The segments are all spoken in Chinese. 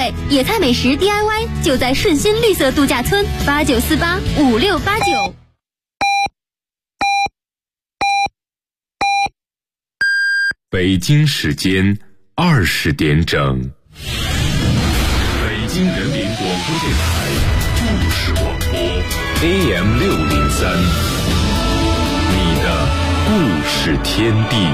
惠，野菜美食 DIY 就在顺心绿色度假村89485689。 北京时间20点整，北京人民广播电台故事广播 AM603，你的故事天地。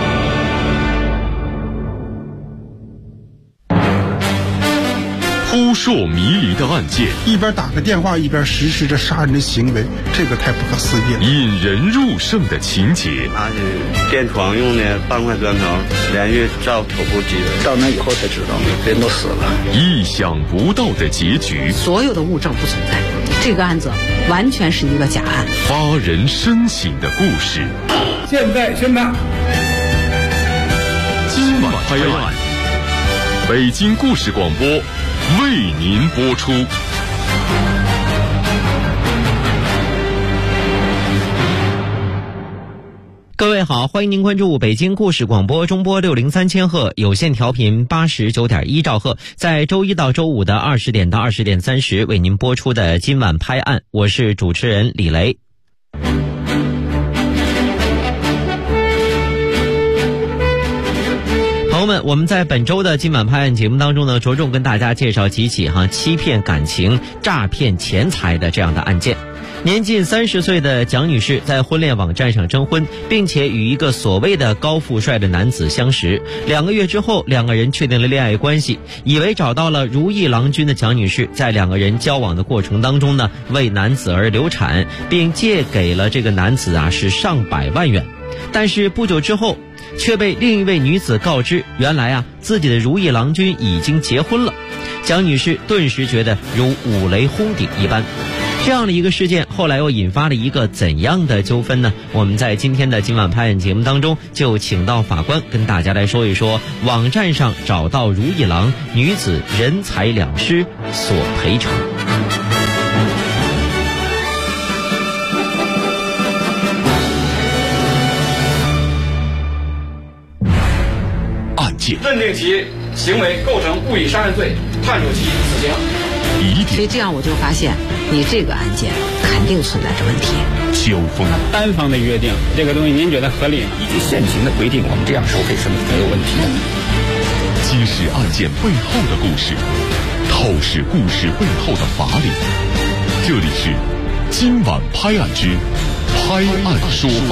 扑朔迷离的案件， 一边打个电话一边实施着杀人的行为，这个太不可思议了。 引人入胜的情节， 拿着电床用的半块砖头连续照头部击人， 到那以后才知道人都死了。 意想不到的结局， 所有的物证不存在，这个案子完全是一个假案。 发人深省的故事， 现在宣判， 今晚拍案，北京故事广播为您播出。 各位好，欢迎您关注北京故事广播中波603千赫有线调频89.1兆赫，在周一到周五的20点到20点30为您播出的今晚拍案，我是主持人李雷。朋友们，我们在本周的今晚拍案节目当中呢，着重跟大家介绍几起欺骗感情、诈骗钱财的这样的案件。年近30岁的蒋女士在婚恋网站上征婚，并且与一个所谓的高富帅的男子相识，2个月之后2个人确定了恋爱关系，以为找到了如意郎君的蒋女士，在2个人交往的过程当中呢，为男子而流产，并借给了这个男子是上百万元。但是不久之后却被另一位女子告知，原来自己的如意郎君已经结婚了。蒋女士顿时觉得如五雷轰顶一般。这样的一个事件后来又引发了一个怎样的纠纷呢？我们在今天的今晚拍案节目当中就请到法官跟大家来说一说网站上找到如意郎，女子人财两失所赔偿。 认定其行为构成故意杀人罪，判处其死刑。 所以这样我就发现，你这个案件肯定存在着问题。 交锋， 单方的约定，这个东西您觉得合理吗？ 依据现行的规定，我们这样收费是没有问题的。 揭示案件背后的故事，透视故事背后的法理。这里是今晚拍案之拍案说法。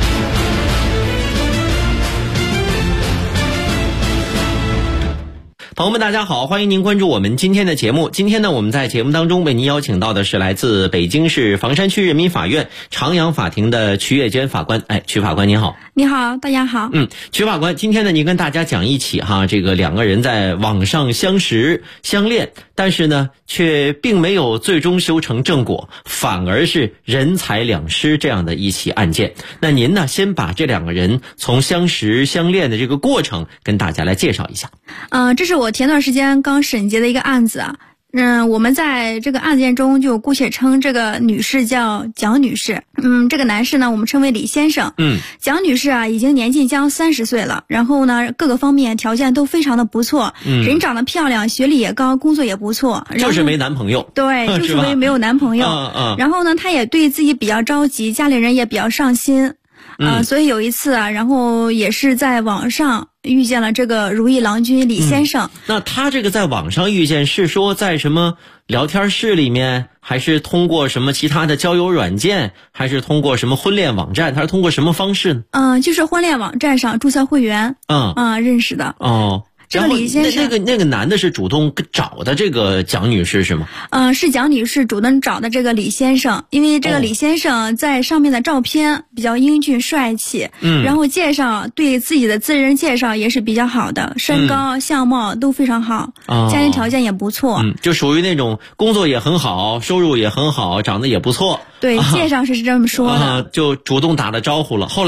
朋友们大家好，欢迎您关注我们今天的节目。今天呢，我们在节目当中为您邀请到的是来自北京市房山区人民法院长阳法庭的曲月娟法官。曲法官您好。 你好，大家好。 曲法官，今天呢，您跟大家讲一起这个2个人在网上相识相恋，但是呢却并没有最终修成正果，反而是人财两失这样的一起案件。那您呢，先把这2个人从相识相恋的这个过程跟大家来介绍一下。 这是我前段时间刚审结的一个案子我们在这个案件中就姑且称这个女士叫蒋女士，这个男士呢我们称为李先生。蒋女士已经年近将30岁了，然后呢各个方面条件都非常的不错，人长得漂亮，学历也高，工作也不错， 就是没男朋友。 对，就是没有男朋友。然后呢她也对自己比较着急，家里人也比较上心。所以有一次然后也是在网上遇见了这个如意郎君李先生。 那他这个在网上遇见是说在什么聊天室里面，还是通过什么其他的交友软件，还是通过什么婚恋网站，他是通过什么方式呢？ 就是婚恋网站上注册会员认识的。这个李先生， 那个男的是主动找的这个蒋女士是吗？ 是蒋女士主动找的这个李先生，因为这个李先生在上面的照片比较英俊帅气，然后对自己的自人介绍也是比较好的，身高相貌都非常好，家庭条件也不错， 就属于那种工作也很好，收入也很好，长得也不错。 对，介绍是这么说的。 就主动打了招呼了。后来呢？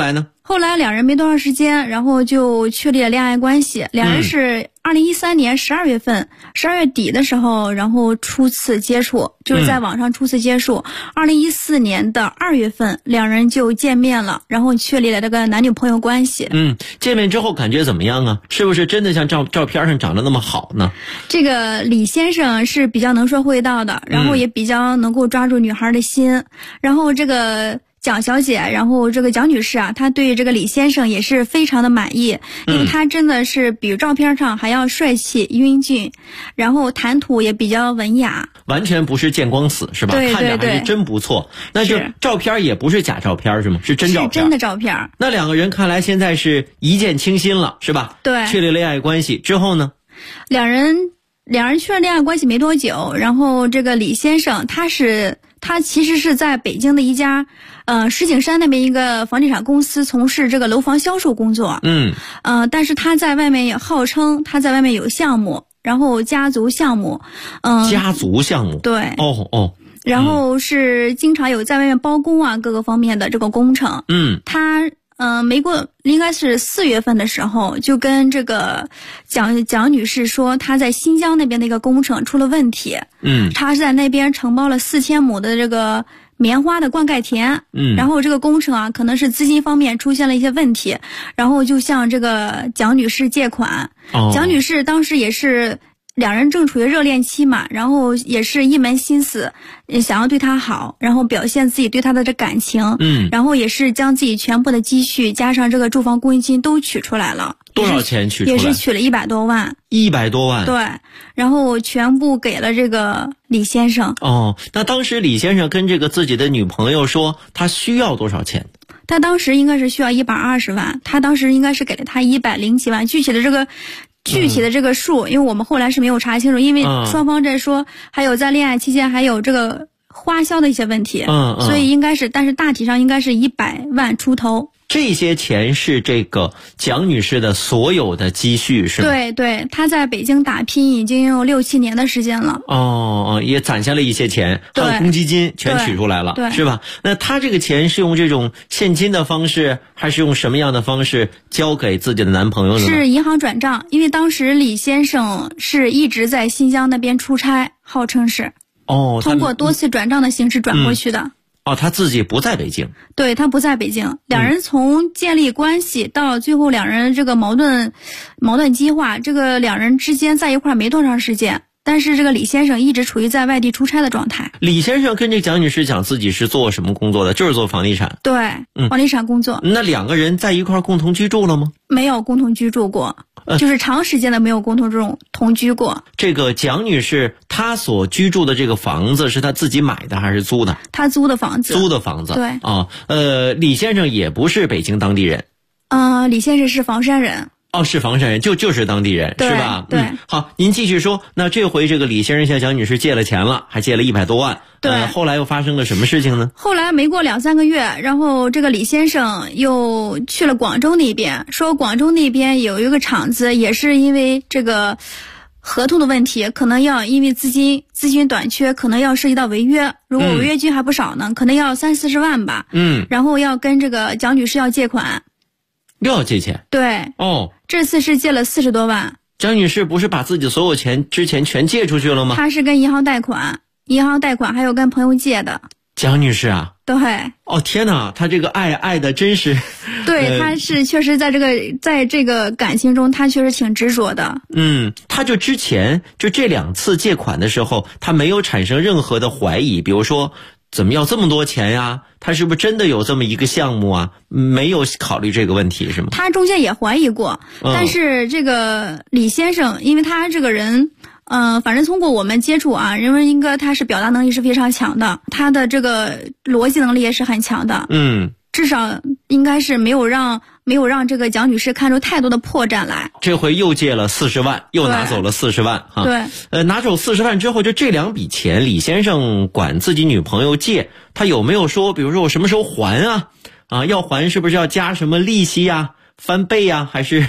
后来两人没多长时间，然后就确立了恋爱关系。两人是2013年12月份，12月底的时候，然后初次接触，就是在网上初次接触。2014年的2月份，两人就见面了，然后确立了这个男女朋友关系。 见面之后感觉怎么样啊？是不是真的像照片上长得那么好呢？ 这个李先生是比较能说会道的，然后也比较能够抓住女孩的心，然后这个蒋小姐，然后这个蒋女士啊，她对这个李先生也是非常的满意，因为他真的是比照片上还要帅气英俊，然后谈吐也比较文雅， 完全不是见光死是吧？ 对对对， 看着还是真不错。那就照片也不是假照片是吗？是真照片， 是真的照片。 那两个人看来现在是一见倾心了是吧？ 对， 确立恋爱关系之后呢？ 两人确认恋爱关系没多久，然后这个李先生他其实是在北京的一家石景山那边一个房地产公司从事这个楼房销售工作。但是他在外面也号称他在外面有项目，然后家族项目。 家族项目。 对。 哦。 然后是经常有在外面包工啊，各个方面的这个工程。他没过应该是4月份的时候，就跟这个蒋女士说，她在新疆那边的一个工程出了问题。她是在那边承包了4000亩的这个棉花的灌溉田。然后这个工程啊，可能是资金方面出现了一些问题，然后就向这个蒋女士借款。蒋女士当时也是两人正处于热恋期嘛，然后也是一门心思想要对他好，然后表现自己对他的这感情。然后也是将自己全部的积蓄加上这个住房公积金都取出来了。 多少钱取出来？ 也是取了100多万。 100多万。 对，然后全部给了这个李先生。 那当时李先生跟这个自己的女朋友说他需要多少钱？ 他当时应该是需要120万，他当时应该是给了他100几万，具体的这个数，因为我们后来是没有查清楚，因为双方在说还有在恋爱期间还有这个花销的一些问题。所以应该是，但是大体上应该是100万出头。 这些钱是这个蒋女士的所有的积蓄是吗？ 对，她在北京打拼已经有6、7年的时间了。 也攒下了一些钱，还有公积金全取出来了，是吧？那她这个钱是用这种现金的方式，还是用什么样的方式交给自己的男朋友呢？ 是银行转账，因为当时李先生是一直在新疆那边出差，号称是通过多次转账的形式转过去的。 他自己不在北京。 对，他不在北京。两人从建立关系到最后两人这个矛盾激化，这个两人之间在一块没多长时间，但是这个李先生一直处于在外地出差的状态。 李先生跟这蒋女士讲自己是做什么工作的？就是做房地产。 对，房地产工作。 那两个人在一块共同居住了吗？ 没有共同居住过。就是长时间的没有共同同居过。 这个蒋女士她所居住的这个房子是她自己买的还是租的？ 她租的房子。 租的房子。 对。 李先生也不是北京当地人。 李先生是房山人。 是房山人，就是当地人，是吧？ 对。 好，您继续说。那这回这个李先生向蒋女士借了钱了，还借了100多万。 对。 后来又发生了什么事情呢？ 后来没过2、3个月，然后这个李先生又去了广州那边，说广州那边有一个厂子，也是因为这个合同的问题，可能要因为资金短缺，可能要涉及到违约。如果违约金还不少呢，可能要30、40万吧。然后要跟这个蒋女士要借款。 又要借钱？ 对。这次是借了40多万。 蒋女士不是把自己所有钱之前全借出去了吗？ 她是跟银行贷款还有跟朋友借的。 蒋女士啊？ 对。 天哪，她这个爱的真是。 对，她是确实在这个感情中，她确实挺执着的。 她就之前就这2次借款的时候，她没有产生任何的怀疑，比如说怎么要这么多钱呀？他是不是真的有这么一个项目啊？没有考虑这个问题是吗？ 他中间也怀疑过，但是这个李先生，因为他这个人，反正通过我们接触啊，认为应该他是表达能力是非常强的，他的这个逻辑能力也是很强的。至少应该是没有让这个蒋女士看出太多的破绽来。 这回又借了40万，又拿走了40万哈。 对。 拿走40万之后，就这2笔钱，李先生管自己女朋友借，他有没有说，比如说我什么时候还啊？要还是不是要加什么利息呀、翻倍呀，还是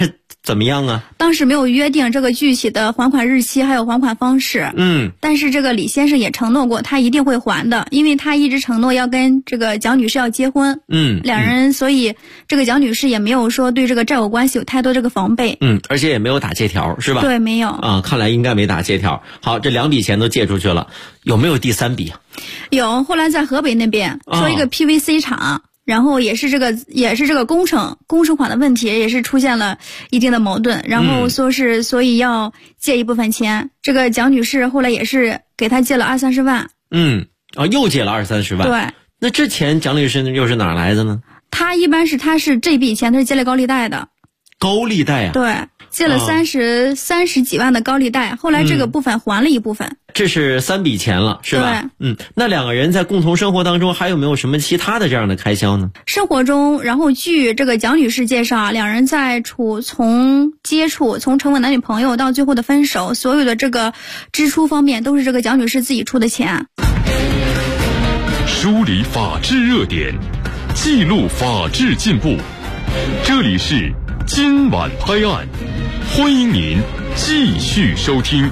怎么样啊？ 当时没有约定这个具体的还款日期还有还款方式。但是这个李先生也承诺过他一定会还的，因为他一直承诺要跟这个蒋女士要结婚。两人，所以这个蒋女士也没有说对这个债务关系有太多这个防备。 而且也没有打借条，是吧？ 对，没有啊，看来应该没打借条。好，这2笔钱都借出去了，有没有第3笔啊？ 有，后来在河北那边说一个 PVC 厂。然后也是这个工程款的问题，也是出现了一定的矛盾，然后所以要借一部分钱。这个蒋女士后来也是给他借了20-30万。 又借了20-30万。对。那之前蒋女士又是哪来的呢？ 他是这笔钱他是借了高利贷的。 高利贷啊？ 对，借了30几万的高利贷，后来这个部分还了一部分。 这是3笔钱了，是吧？对。那两个人在共同生活当中还有没有什么其他的这样的开销呢？ 生活中，然后据这个蒋女士介绍，两人在从接触，从成为男女朋友到最后的分手，所有的这个支出方面都是这个蒋女士自己出的钱。 梳理法治热点，记录法治进步，这里是今晚拍案，欢迎您继续收听。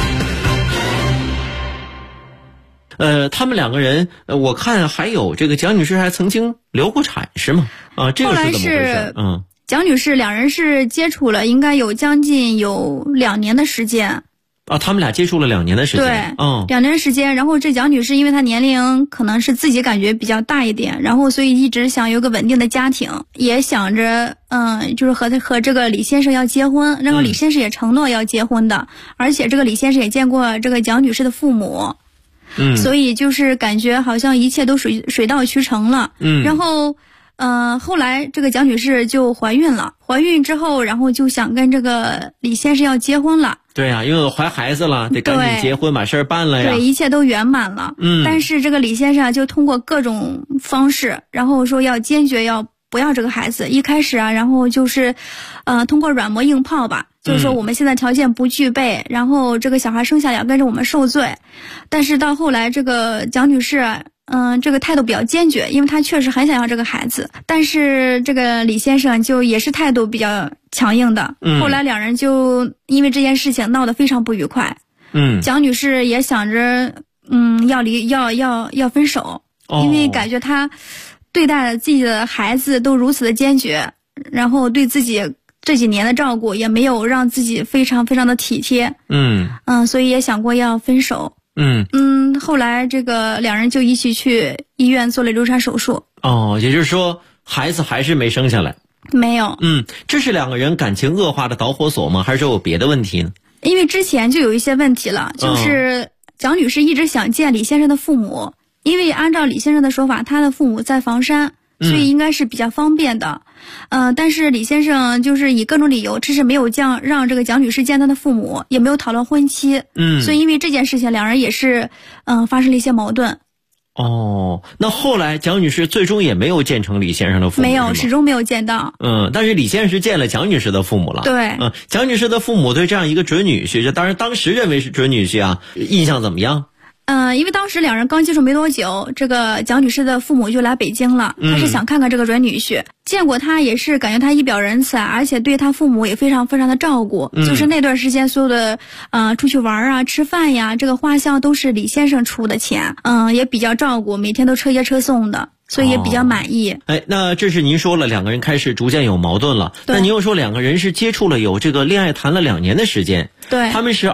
他们两个人，我看还有这个蒋女士还曾经流过产，是吗？这个是怎么回事？ 蒋女士两人是接触了，应该有将近2年的时间。 他们俩接触了2年的时间。 对，2年时间。然后这蒋女士因为她年龄可能是自己感觉比较大一点，然后所以一直想有个稳定的家庭，也想着就是和这个李先生要结婚，然后李先生也承诺要结婚的，而且这个李先生也见过这个蒋女士的父母。所以就是感觉好像一切都水到渠成了。然后后来这个蒋女士就怀孕了，怀孕之后然后就想跟这个李先生要结婚了。 对啊，因为怀孩子了，得赶紧结婚把事儿办了呀。 对，一切都圆满了。但是这个李先生就通过各种方式，然后说要坚决要不要这个孩子。一开始然后就是通过软磨硬泡吧，就是说我们现在条件不具备，然后这个小孩生下来要跟着我们受罪。但是到后来这个蒋女士这个态度比较坚决，因为她确实很想要这个孩子，但是这个李先生就也是态度比较强硬的。后来两人就因为这件事情闹得非常不愉快。蒋女士也想着要分手，因为感觉她对待自己的孩子都如此的坚决，然后对自己这几年的照顾也没有让自己非常非常的体贴。所以也想过要分手。后来这个两人就一起去医院做了流产手术。 也就是说孩子还是没生下来。 没有。 这是两个人感情恶化的导火索吗？还是有别的问题呢？ 因为之前就有一些问题了，就是蒋女士一直想见李先生的父母，因为按照李先生的说法，他的父母在房山，所以应该是比较方便的。但是李先生就是以各种理由迟迟没有让这个蒋女士见他的父母，也没有讨论婚期。所以因为这件事情两人也是发生了一些矛盾。 那后来蒋女士最终也没有见成李先生的父母？ 没有，始终没有见到。 但是李先生是见了蒋女士的父母了。 对。 蒋女士的父母对这样一个准女婿，当然当时认为是准女婿印象怎么样？ 因为当时两人刚接触没多久，这个蒋女士的父母就来北京了，他是想看看这个准女婿。见过他也是感觉他一表人才，而且对他父母也非常非常的照顾。就是那段时间所有的出去玩吃饭呀，这个花销都是李先生出的钱。也比较照顾，每天都车接车送的，所以也比较满意。 那这是您说了两个人开始逐渐有矛盾了。那您又说两个人是接触了有这个恋爱谈了2年的时间。 对。 他们是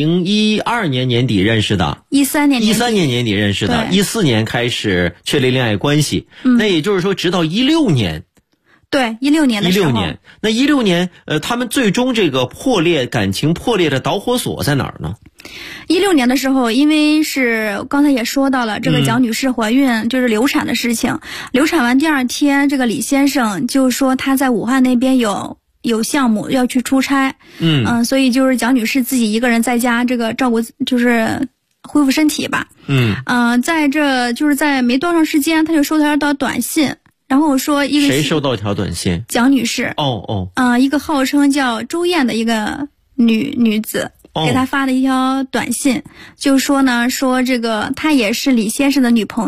2012年年底认识的。 13年年底认识的。14年开始确立恋爱关系。那也就是说直到16年。 对，16年的时候。 16年。那16年他们最终这个感情破裂的导火索在哪儿呢 ？16年的时候，因为是刚才也说到了这个蒋女士怀孕就是流产的事情。流产完第2天，这个李先生就说他在武汉那边有项目要去出差。所以就是蒋女士自己一个人在家这个照顾，就是恢复身体吧。在这就是在没多长时间，他就收到一条短信。然后说谁收到一条短信？ 蒋女士。一个号称叫周燕的一个女子给他发的一条短信，就说呢，说这个她也是李先生的女朋友。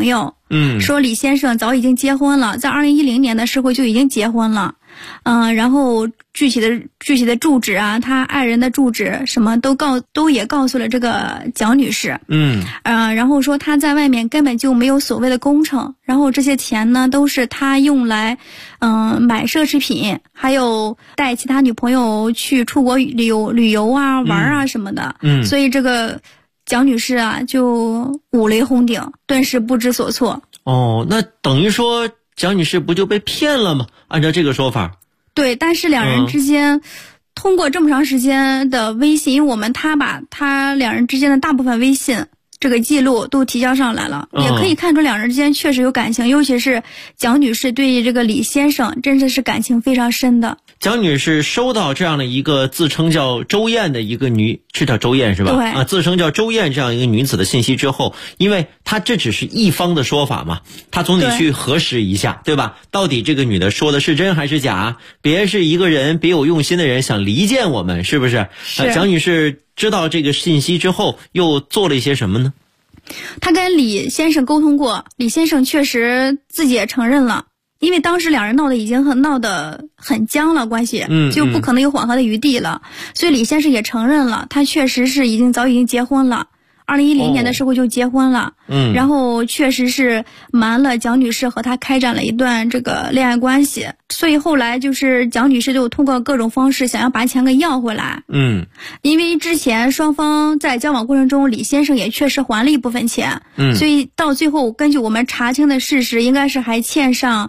说李先生早已经结婚了，在2010年的时候就已经结婚了。然后具体的住址啊，他爱人的住址什么都也告诉了这个蒋女士。然后说他在外面根本就没有所谓的工程，然后这些钱呢都是他用来买奢侈品，还有带其他女朋友去出国旅游啊玩啊什么的。所以这个蒋女士啊就五雷轰顶，顿时不知所措。 那等于说蒋女士不就被骗了吗？按照这个说法。 对，但是两人之间通过这么长时间的微信，因为他把他两人之间的大部分微信这个记录都提交上来了，也可以看出两人之间确实有感情，尤其是蒋女士对这个李先生真的是感情非常深的。 蒋女士收到这样的一个自称叫周燕的一个是叫周燕是吧？ 对自称叫周燕这样一个女子的信息之后，因为她这只是一方的说法嘛，她总得去核实一下，对吧？到底这个女的说的是真还是假？别是一个人别有用心的人想离间我们，是不是？蒋女士知道这个信息之后又做了一些什么呢？ 她跟李先生沟通过，李先生确实自己也承认了。因为当时两人闹得很僵了，关系就不可能有缓和的余地了，所以李先生也承认了，他确实是早已经结婚了，2010年的时候就结婚了，然后确实是瞒了蒋女士和他开展了一段这个恋爱关系，所以后来就是蒋女士就通过各种方式想要把钱给要回来。因为之前双方在交往过程中，李先生也确实还了一部分钱，所以到最后根据我们查清的事实，应该是还欠上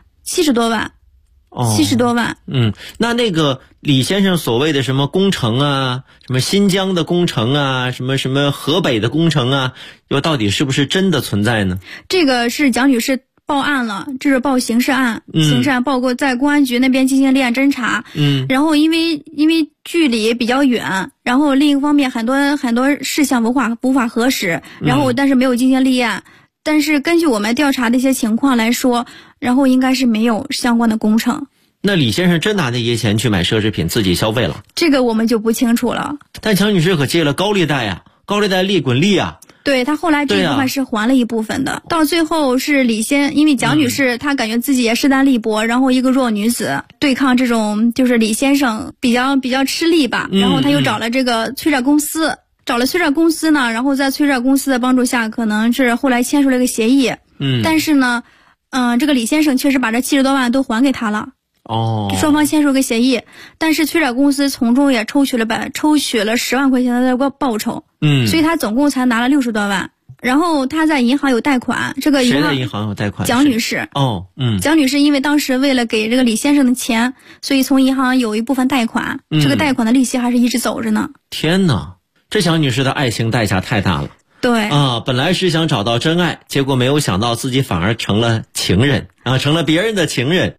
70多万。70多万。 那个李先生所谓的什么工程啊，什么新疆的工程啊，什么河北的工程啊，又到底是不是真的存在呢？ 这个是蒋女士报案了，这是报刑事案，刑事案报过在公安局那边进行立案侦查。然后因为距离比较远，然后另一方面很多事项无法核实，然后但是没有进行立案。但是根据我们调查的一些情况来说，然后应该是没有相关的工程。 那李先生真拿那些钱去买奢侈品自己消费了？ 这个我们就不清楚了。 但蒋女士可借了高利贷啊，高利贷利滚利啊。 对，他后来这一部分是还了一部分的。到最后是因为蒋女士她感觉自己也势单力薄，然后一个弱女子对抗这种就是李先生比较吃力吧，然后她又找了这个催债公司。找了催债公司呢，然后在催债公司的帮助下，可能是后来签署了一个协议。但是呢，这个李先生确实把这70多万都还给他了。双方签署了个协议，但是催债公司从中也抽取了10万块钱的报酬。所以他总共才拿了60多万。然后他在银行有贷款，这个谁的银行有贷款？ 蒋女士。蒋女士因为当时为了给这个李先生的钱，所以从银行有一部分贷款。这个贷款的利息还是一直走着呢。 天哪！这蒋女士的爱情代价太大了。 对本来是想找到真爱，结果没有想到自己反而成了情人成了别人的情人。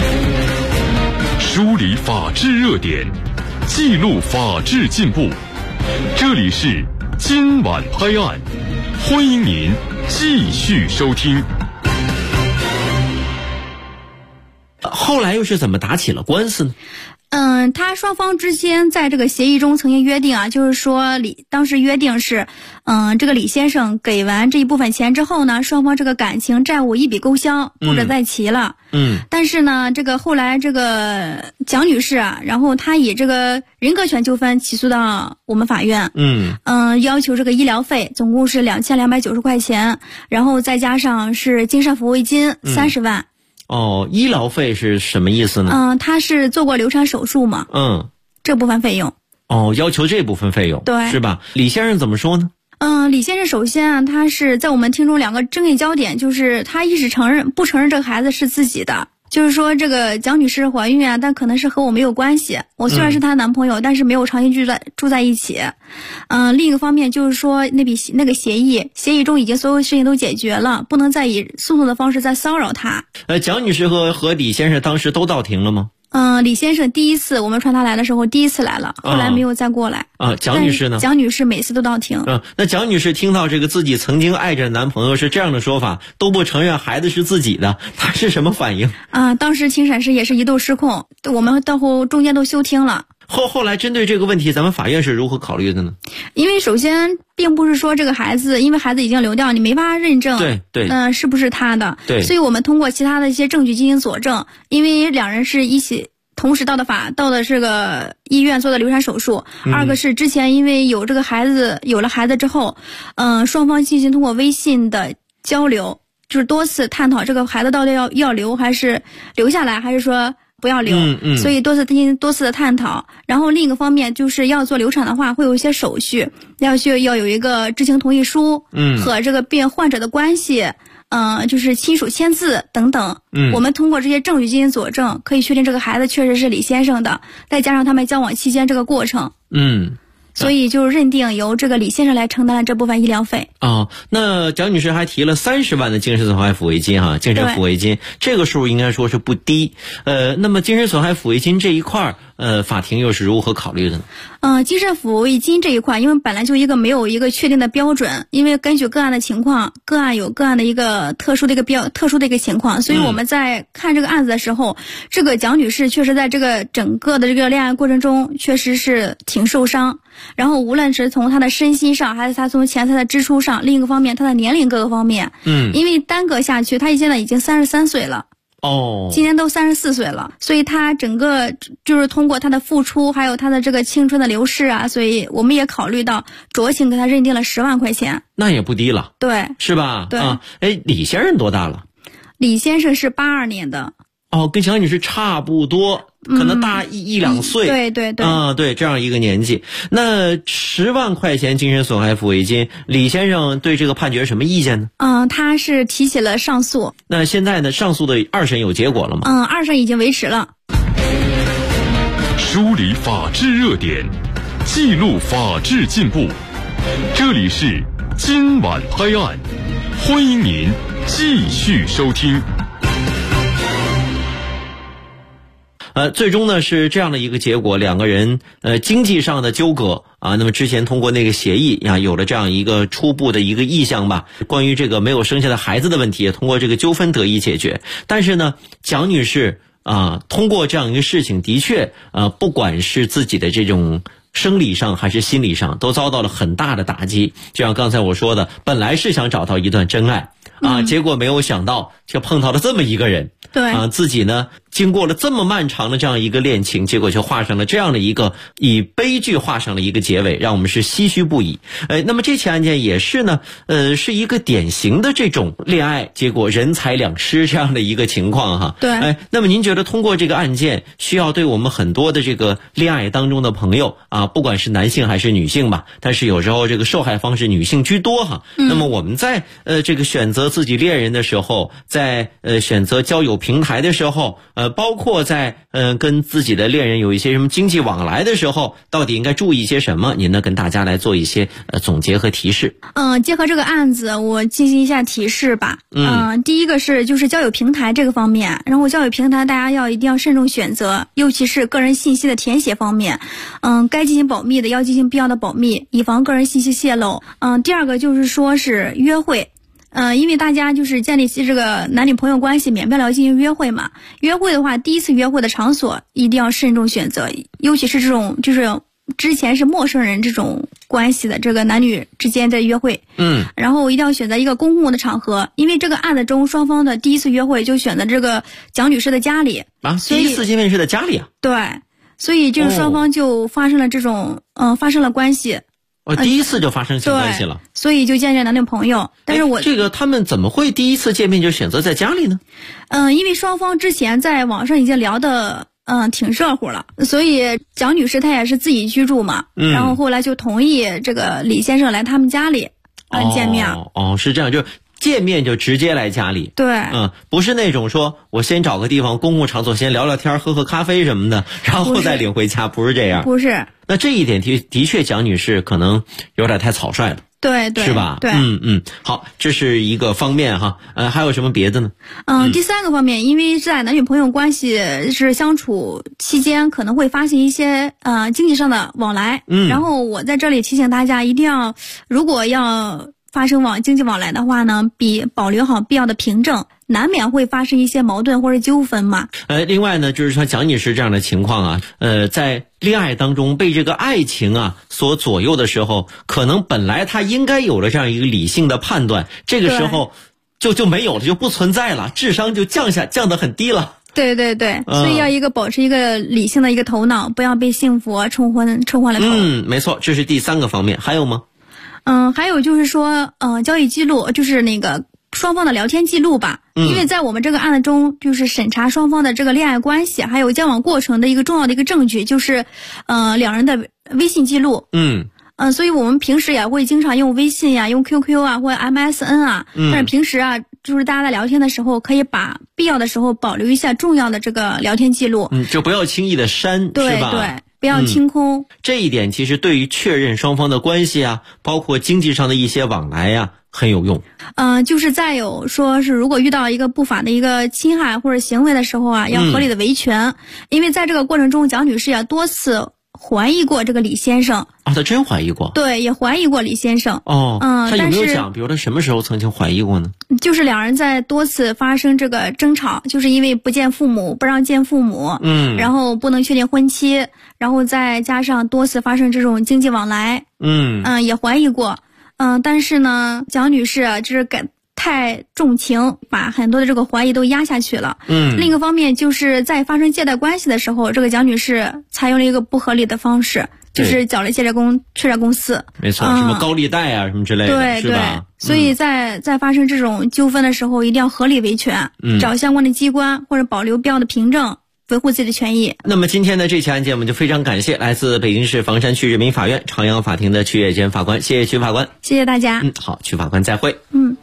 梳理法治热点，记录法治进步，这里是今晚拍案，欢迎您继续收听。 后来又是怎么打起了官司呢？ 他双方之间在这个协议中曾经约定啊，就是说当时约定是，这个李先生给完这一部分钱之后呢，双方这个感情债务一笔勾销，不者再齐了。但是呢，这个后来这个蒋女士啊，然后她以这个人格权纠纷起诉到我们法院。要求这个医疗费总共是2290块钱，然后再加上是精神抚慰金30万。 医疗费是什么意思呢？ 他是做过流产手术嘛？这部分费用。 要求这部分费用， 对， 是吧？李先生怎么说呢？ 李先生首先啊，他是在我们听中两个争议焦点，就是他一直不承认这个孩子是自己的。就是说这个蒋女士怀孕啊，但可能是和我没有关系。我虽然是她男朋友，但是没有长期住在一起。另一个方面就是说那个协议中已经所有事情都解决了，不能再以诉讼的方式再骚扰她。 蒋女士和李先生当时都到庭了吗？ 李先生第一次我们传他来的时候第一次来了，后来没有再过来。 蒋女士呢？ 蒋女士每次都到庭。 那蒋女士听到这个自己曾经爱着的男朋友是这样的说法，都不承认孩子是自己的，她是什么反应？ 当时庭审时也是一度失控，我们到后中间都休庭了。 后来针对这个问题，咱们法院是如何考虑的呢？ 因为首先并不是说这个孩子，因为孩子已经流掉，你没法认证， 对， 是不是他的？ 对， 所以我们通过其他的一些证据进行佐证，因为两人是一起同时到的这个医院做的流产手术。二个是之前因为有了孩子之后，双方进行通过微信的交流，就是多次探讨这个孩子到底要留还是留下来，还是说不要留，所以多次的探讨。然后另一个方面就是要做流产的话，会有一些手续，要有一个知情同意书，和这个病患者的关系，就是亲属签字等等。我们通过这些证据进行佐证，可以确定这个孩子确实是李先生的，再加上他们交往期间这个过程，所以就认定由这个李先生来承担了这部分医疗费。 那蒋女士还提了30万的精神损害抚慰金精神抚慰金，这个数应该说是不低。那么精神损害抚慰金这一块法庭又是如何考虑的呢？ 精神抚慰金这一块，因为本来就没有一个确定的标准，因为根据个案的情况，个案有个案的一个特殊的一个情况，所以我们在看这个案子的时候，这个蒋女士确实在这个整个的这个恋爱过程中确实是挺受伤，然后无论是从她的身心上，还是她从钱财的支出上，另一个方面她的年龄各个方面，因为耽搁下去，她现在已经33岁了。今年都34岁了，所以他整个就是通过他的付出，还有他的这个青春的流逝所以我们也考虑到酌情给他认定了10万块钱， 那也不低了， 对， 是吧？ 对， 李先生多大了？ 李先生是82年的。 跟蒋女士差不多，可能大1-2岁。 对， 对，这样一个年纪。那10万块钱精神损害抚慰金，李先生对这个判决什么意见呢？ 他是提起了上诉。 那现在呢，上诉的2审有结果了吗？ 二审已经维持了。 梳理法治热点，记录法治进步。这里是今晚拍案，欢迎您继续收听。 最终呢是这样的一个结果，两个人经济上的纠葛那么之前通过那个协议有了这样一个初步的一个意向吧，关于这个没有生下的孩子的问题也通过这个纠纷得以解决。但是呢，蒋女士通过这样一个事情，的确不管是自己的这种生理上还是心理上都遭到了很大的打击。就像刚才我说的，本来是想找到一段真爱结果没有想到却碰到了这么一个人， 对自己呢经过了这么漫长的这样一个恋情，结果却画上了这样的一个以悲剧画上了一个结尾，让我们是唏嘘不已。那么这起案件也是呢是一个典型的这种恋爱结果人财两失这样的一个情况对。 那么您觉得通过这个案件需要对我们很多的这个恋爱当中的朋友不管是男性还是女性吧，但是有时候这个受害方是女性居多那么我们在这个选择自己恋人的时候，在选择交友平台的时候包括在跟自己的恋人有一些什么经济往来的时候，到底应该注意些什么？您呢跟大家来做一些总结和提示。 结合这个案子我进行一下提示吧。第一个是就是交友平台这个方面，然后交友平台大家一定要慎重选择，尤其是个人信息的填写方面，该进行保密的要进行必要的保密，以防个人信息泄露。第二个就是说是约会。因为大家就是建立起这个男女朋友关系，免不了要进行约会嘛。约会的话，第一次约会的场所一定要慎重选择，尤其是这种就是之前是陌生人这种关系的这个男女之间的约会。然后一定要选择一个公共的场合，因为这个案子中双方的第一次约会就选择这个蒋女士的家里第一次见面是在家里对，所以就是双方就发生了这种发生了关系。 第一次就发生性关系了， 所以就见证男女朋友。但是这个他们怎么会第一次见面就选择在家里呢？ 因为双方之前在网上已经聊的挺热乎了，所以蒋女士她也是自己居住嘛，然后后来就同意这个李先生来他们家里见面。 是这样，就见面就直接来家里。 对， 不是那种说我先找个地方公共场所先聊聊天喝喝咖啡什么的，然后再领回家，不是这样。 不是。 那这一点的确蒋女士可能有点太草率了。 对， 是吧？ 对， 好，这是一个方面还有什么别的呢？ 第三个方面，因为在男女朋友关系是相处期间，可能会发生一些经济上的往来。然后我在这里提醒大家，一定要如果要发生经济往来的话呢，保留好必要的凭证。 难免会发生一些矛盾或者纠纷嘛。 另外呢，就是说蒋女士这样的情况啊，在恋爱当中被这个爱情啊所左右的时候，可能本来她应该有了这样一个理性的判断，这个时候就没有了，就不存在了，智商就降得很低了。 对对对，所以要保持一个理性的一个头脑，不要被幸福冲昏了头。 没错，这是第3个方面。还有吗？ 还有就是说，交易记录，就是那个双方的聊天记录吧。因为在我们这个案子中，就是审查双方的这个恋爱关系还有交往过程的一个重要的一个证据，就是两人的微信记录。所以我们平时也会经常用微信呀、用 QQ 啊或者 MSN 啊。但是平时啊，就是大家在聊天的时候，可以把必要的时候保留一下重要的这个聊天记录。 就不要轻易的删，是吧？ 对，不要清空。 这一点其实对于确认双方的关系啊，包括经济上的一些往来呀，很有用。 就是再有说是如果遇到一个不法的一个侵害或者行为的时候啊，要合理的维权。因为在这个过程中，蒋女士也多次怀疑过这个李先生。 她真怀疑过？ 对，也怀疑过李先生。 她有没有讲，比如她什么时候曾经怀疑过呢？ 就是两人在多次发生这个争吵，就是因为不见父母，不让见父母，然后不能确定婚期，然后再加上多次发生这种经济往来，也怀疑过。但是呢，蒋女士啊，就是太重情，把很多的这个怀疑都压下去了。另一个方面，就是在发生借贷关系的时候，这个蒋女士采用了一个不合理的方式，就是缴了借贷公司。没错， 什么高利贷啊，什么之类的， 对是吧？ 所以在发生这种纠纷的时候，一定要合理维权，找相关的机关或者保留必要的凭证，维护自己的权益。 那么今天的这期案件，我们就非常感谢来自北京市房山区人民法院朝阳法庭的曲野坚法官，谢谢曲法官， 谢谢大家。 好，曲法官再会。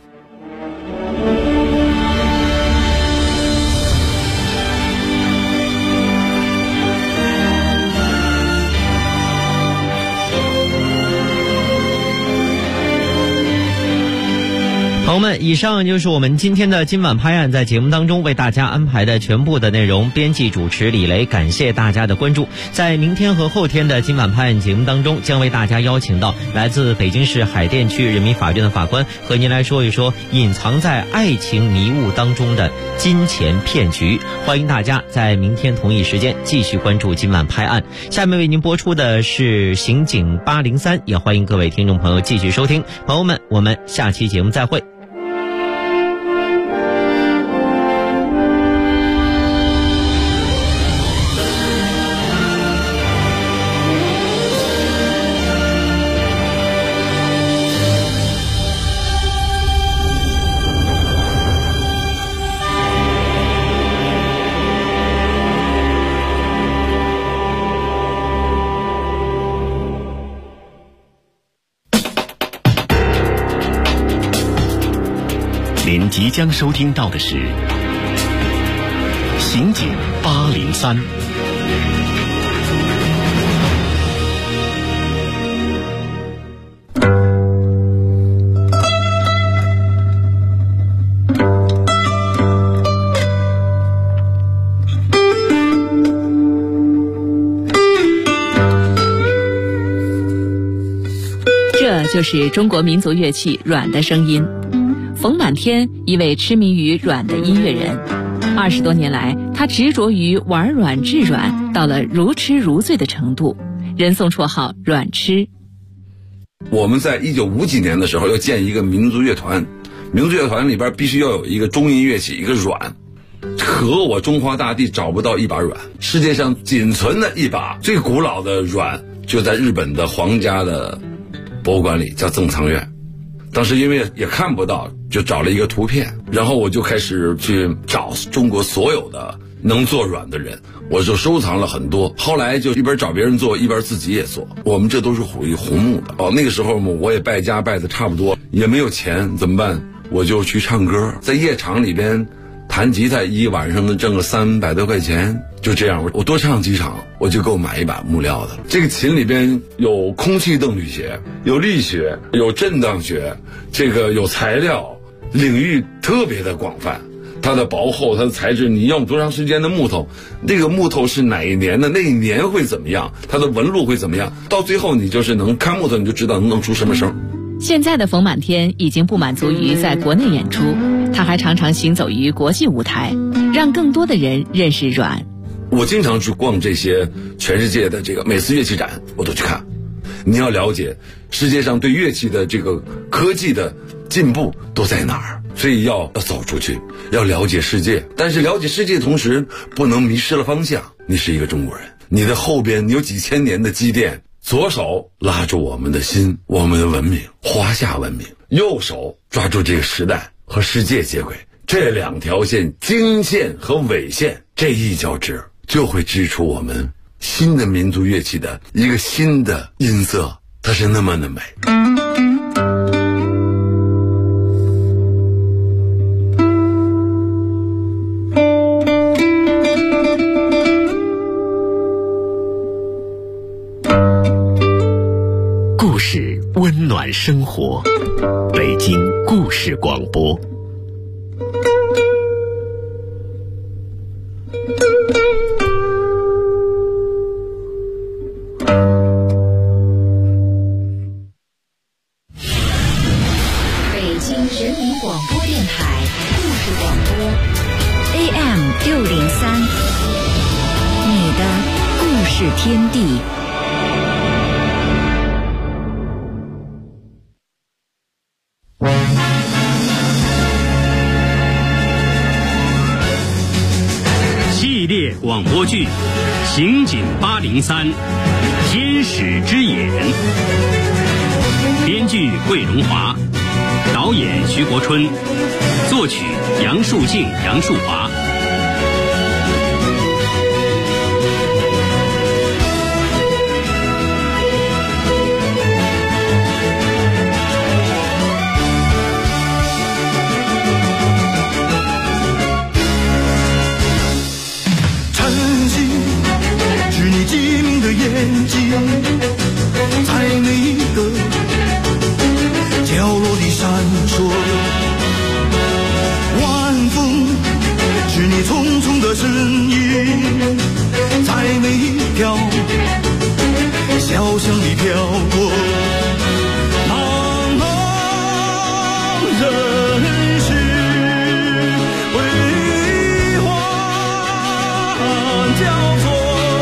朋友们，以上就是我们今天的今晚拍案在节目当中为大家安排的全部的内容。编辑主持李雷，感谢大家的关注。在明天和后天的今晚拍案节目当中，将为大家邀请到来自北京市海淀区人民法院的法官，和您来说一说隐藏在爱情迷雾当中的金钱骗局。欢迎大家在明天同一时间继续关注今晚拍案。下面为您播出的是刑警803，也欢迎各位听众朋友继续收听。朋友们，我们下期节目再会。 您即将收听到的是刑警803。 这就是中国民族乐器阮的声音。冯满天，一位痴迷于阮的音乐人，20多年来，他执着于玩阮制阮，到了如痴如醉的程度，人送绰号阮痴。 我们在1950几年的时候要建一个民族乐团，民族乐团里边必须要有一个中音乐器，一个阮。可我中华大地找不到一把阮，世界上仅存的一把最古老的阮，就在日本的皇家的博物馆里，叫赠藏院。当时因为也看不到，就找了一个图片，然后我就开始去找中国所有的能做阮的人，我就收藏了很多。后来就一边找别人做，一边自己也做。我们这都是属于红木的。那个时候我也败家败的差不多，也没有钱，怎么办？我就去唱歌，在夜场里边弹吉他，一晚上能挣个300多块钱。就这样，我多唱几场，我就够买一把木料的了。这个琴里边有空气动力学，有力学，有震荡学，这个有材料，领域特别的广泛。它的薄厚，它的材质，你用多长时间的木头，那个木头是哪一年的，那一年会怎么样，它的纹路会怎么样，到最后你就是能看木头，你就知道能出什么声。 现在的冯满天已经不满足于在国内演出， 他还常常行走于国际舞台，让更多的人认识阮。 我经常去逛这些全世界的这个每次乐器展，我都去看。你要了解世界上对乐器的这个科技的进步都在哪儿，所以要走出去，要了解世界。但是了解世界的同时，不能迷失了方向。你是一个中国人，你的后边有几千年的积淀，左手拉住我们的心，我们的文明，华夏文明；右手抓住这个时代和世界接轨。这两条线，经线和纬线，这一交织，就会织出我们新的民族乐器的一个新的音色，它是那么的美。 故事温暖生活，北京故事广播。 北京人民广播电台故事广播 AM603，你的故事天地。 系列广播剧《刑警803：天使之眼》，编剧桂荣华，导演徐国春，作曲杨树静、杨树华。 眼睛在每一个角落里闪烁，晚风是你匆匆的身影，在每一条小巷里飘过，茫茫人世辉煌交错。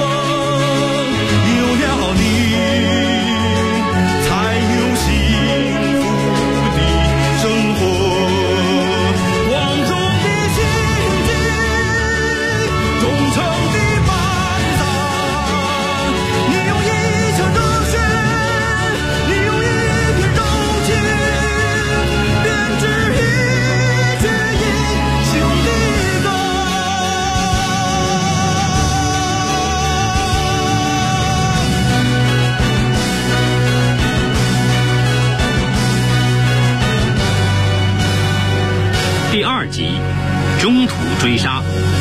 第2集，中途追杀。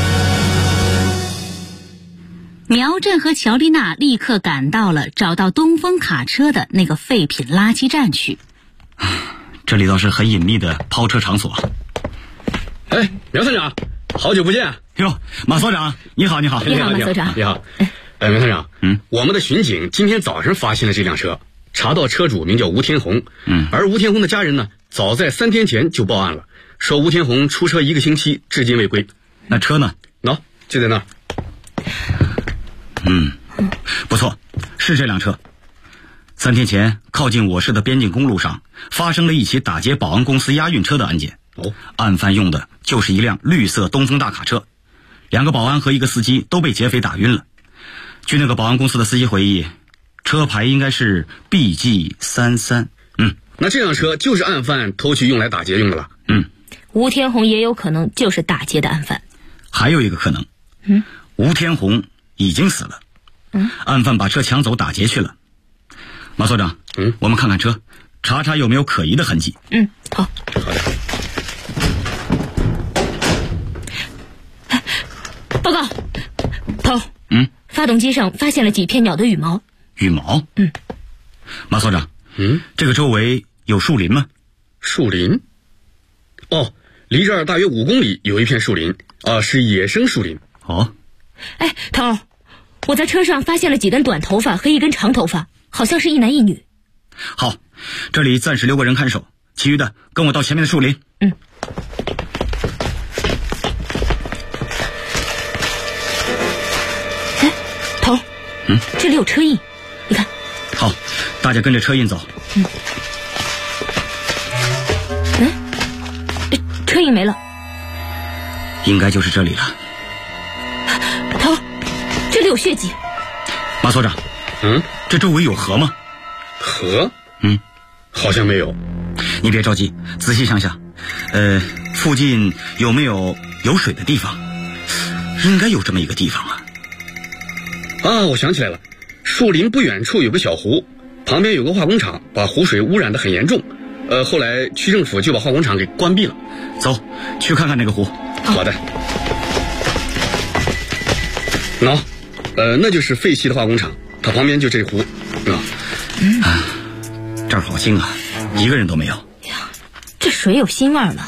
苗振和乔丽娜立刻赶到了找到东风卡车的那个废品垃圾站去。 这里倒是很隐秘的抛车场所。 哎，苗村长，好久不见！ 哟，马所长，你好，你好， 你好，马所长， 你好。苗村长，我们的巡警今天早上发现了这辆车，查到车主名叫吴天红，而吴天红的家人呢，早在3天前就报案了。说吴天红出车1个星期，至今未归。 那车呢？ 就在那儿。 不错，是这辆车。3天前，靠近我市的边境公路上发生了一起打劫保安公司押运车的案件。案犯用的就是一辆绿色东风大卡车，2个保安和1个司机都被劫匪打晕了。据那个保安公司的司机回忆，车牌应该是 BG33。 那这辆车就是案犯偷去用来打劫用的了。 吴天红也有可能就是打劫的案犯。 还有一个可能，吴天红已经死了，案犯把车抢走打劫去了。马所长，我们看看车，查查有没有可疑的痕迹。 好。报告，头，发动机上发现了几片鸟的羽毛。 羽毛？马所长，这个周围有树林吗？ 树林？离这儿大约5公里有一片树林，是野生树林。 哎，头，我在车上发现了几根短头发和1根长头发，好像是一男一女。 好，这里暂时留个人看守，其余的跟我到前面的树林。 这里有车印，你看。 好，大家跟着车印走。 车印没了， 应该就是这里了。 头，这里有血迹。 马所长，这周围有河吗？ 河？好像没有。 你别着急，仔细想想，附近有没有有水的地方？应该有这么一个地方啊。 我想起来了，树林不远处有个小湖，旁边有个化工厂，把湖水污染得很严重。后来区政府就把化工厂给关闭了。 走，去看看那个湖。 好的。那就是废弃的化工厂，它旁边就这湖。 这儿好静啊，一个人都没有。 这水有腥味了。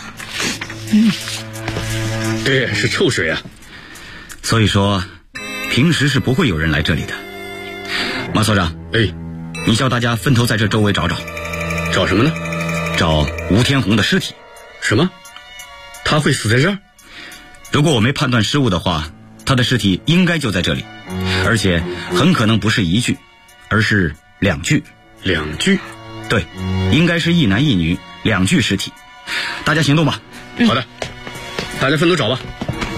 对，是臭水啊。 所以说，平时是不会有人来这里的。马所长，你叫大家分头在这周围找找。 找什么呢？ 找吴天红的尸体。 什么？他会死在这儿？ 如果我没判断失误的话，他的尸体应该就在这里，而且很可能不是一具，而是2具。 2具？ 对，应该是一男一女2具尸体。大家行动吧。 好的，大家分头找吧。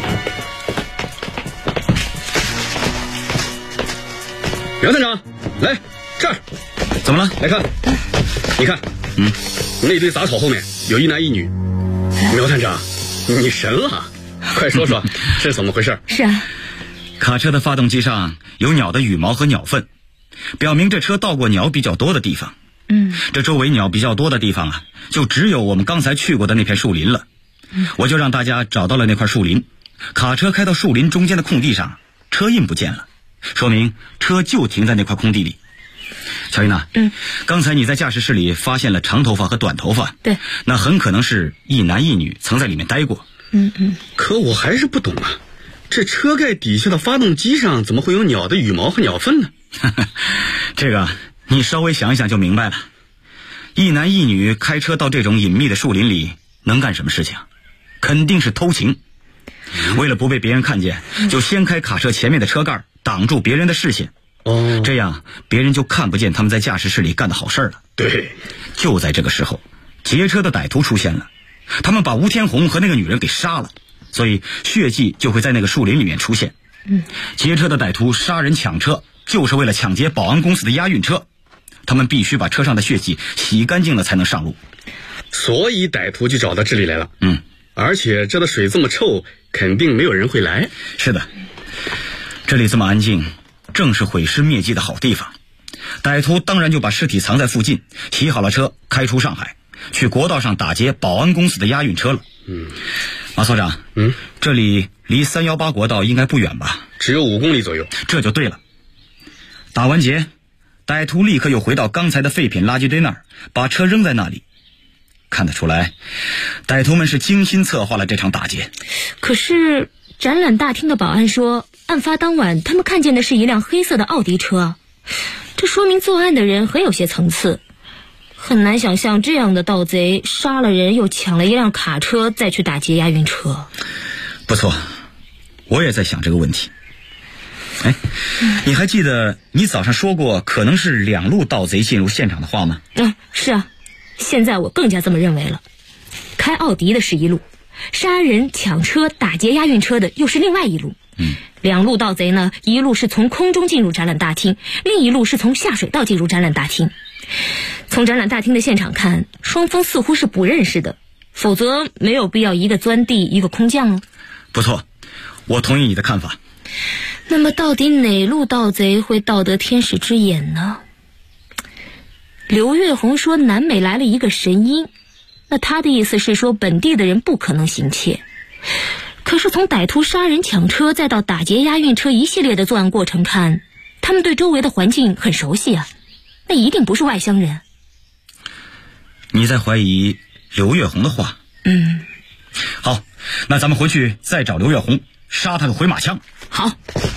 杨探长，来这儿。 怎么了？ 来看，你看，那堆杂草后面有一男一女。苗探长，你神了，快说说是怎么回事？ 是啊， 卡车的发动机上有鸟的羽毛和鸟粪，表明这车到过鸟比较多的地方。这周围鸟比较多的地方啊，就只有我们刚才去过的那片树林了。我就让大家找到了那块树林，卡车开到树林中间的空地上，车印不见了，说明车就停在那块空地里。乔伊娜，刚才你在驾驶室里发现了长头发和短头发， 对， 那很可能是一男一女曾在里面待过。 可我还是不懂啊，这车盖底下的发动机上怎么会有鸟的羽毛和鸟粪呢？ 这个你稍微想一想就明白了。一男一女开车到这种隐秘的树林里能干什么事情？肯定是偷情。为了不被别人看见，就掀开卡车前面的车盖，挡住别人的视线。这样别人就看不见他们在驾驶室里干的好事了。 对， 就在这个时候，劫车的歹徒出现了，他们把吴天红和那个女人给杀了，所以血迹就会在那个树林里面出现。劫车的歹徒杀人抢车，就是为了抢劫保安公司的押运车，他们必须把车上的血迹洗干净了才能上路， 所以歹徒就找到这里来了。而且这的水这么臭，肯定没有人会来。 是的，这里这么安静，正是毁尸灭迹的好地方。歹徒当然就把尸体藏在附近，骑好了车开出上海，去国道上打劫保安公司的押运车了。马所长，这里离318国道应该不远吧？ 只有5公里左右。 这就对了。打完劫，歹徒立刻又回到刚才的废品垃圾堆那儿，把车扔在那里。看得出来，歹徒们是精心策划了这场打劫。 可是展览大厅的保安说，案发当晚他们看见的是一辆黑色的奥迪车，这说明作案的人很有些层次。很难想象这样的盗贼杀了人又抢了一辆卡车再去打劫押运车。 不错，我也在想这个问题。你还记得你早上说过可能是2路盗贼进入现场的话吗？ 是啊，现在我更加这么认为了。开奥迪的是一路，杀人抢车打劫押运车的又是另外一路。2路盗贼呢，一路是从空中进入展览大厅，另一路是从下水道进入展览大厅。从展览大厅的现场看，双方似乎是不认识的，否则没有必要一个钻地一个空降哦。 不错，我同意你的看法。 那么到底哪路盗贼会盗得天使之眼呢？刘月红说南美来了一个神鹰，那他的意思是说本地的人不可能行窃。可是从歹徒杀人抢车再到打劫押运车一系列的作案过程看，他们对周围的环境很熟悉啊，那一定不是外乡人。 你在怀疑刘月红的话？好，那咱们回去再找刘月红，杀他个回马枪。 好。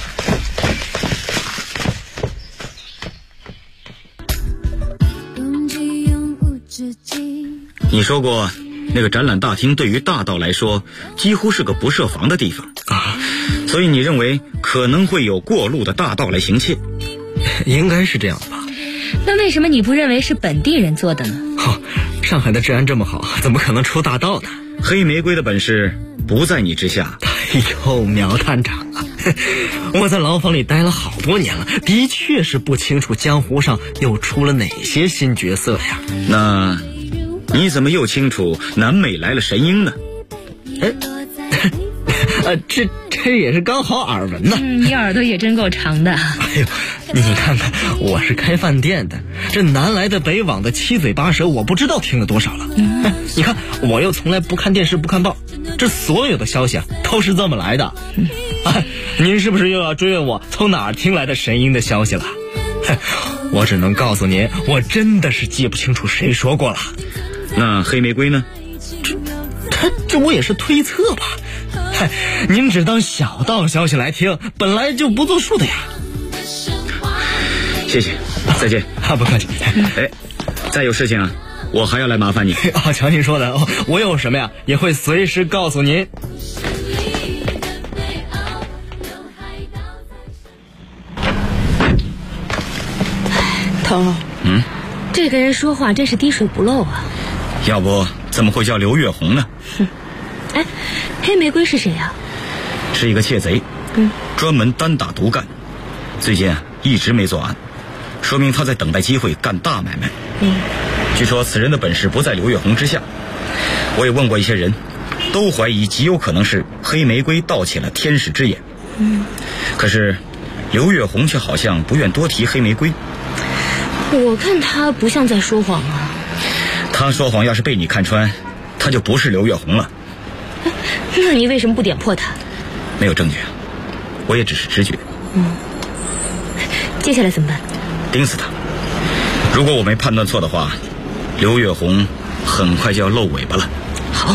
你说过那个展览大厅对于大盗来说几乎是个不设防的地方，所以你认为可能会有过路的大盗来行窃。 应该是这样的吧。 那为什么你不认为是本地人做的呢？ 上海的治安这么好，怎么可能出大盗呢？ 黑玫瑰的本事不在你之下。 哎呦，苗探长啊，我在牢房里待了好多年了，的确是不清楚江湖上又出了哪些新角色呀。 那你怎么又清楚南美来了神鹰呢？ 这也是刚好耳闻呢。 你耳朵也真够长的。 哎呦，你看看，我是开饭店的，这南来的北往的七嘴八舌，我不知道听了多少了。你看，我又从来不看电视不看报，这所有的消息都是这么来的。您是不是又要追问我从哪儿听来的神鹰的消息了？我只能告诉您，我真的是记不清楚谁说过了。 那黑玫瑰呢？ 这我也是推测吧。您只当小道消息来听，本来就不作数的呀。 谢谢，再见。 不客气。 再有事情我还要来麻烦你。 瞧您说的，我有什么呀，也会随时告诉您。 头，这个人说话真是滴水不漏啊。 要不怎么会叫刘月红呢？ 黑玫瑰是谁呀？ 是一个窃贼，专门单打独干，最近一直没作案，说明他在等待机会干大买卖。据说此人的本事不在刘月红之下，我也问过一些人，都怀疑极有可能是黑玫瑰盗窃了天使之眼。可是刘月红却好像不愿多提黑玫瑰。 我看他不像在说谎啊。 他说谎要是被你看穿，他就不是刘月红了。 那你为什么不点破他？ 没有证据，我也只是直觉。 接下来怎么办？ 盯死他。如果我没判断错的话，刘月红很快就要露尾巴了。 好。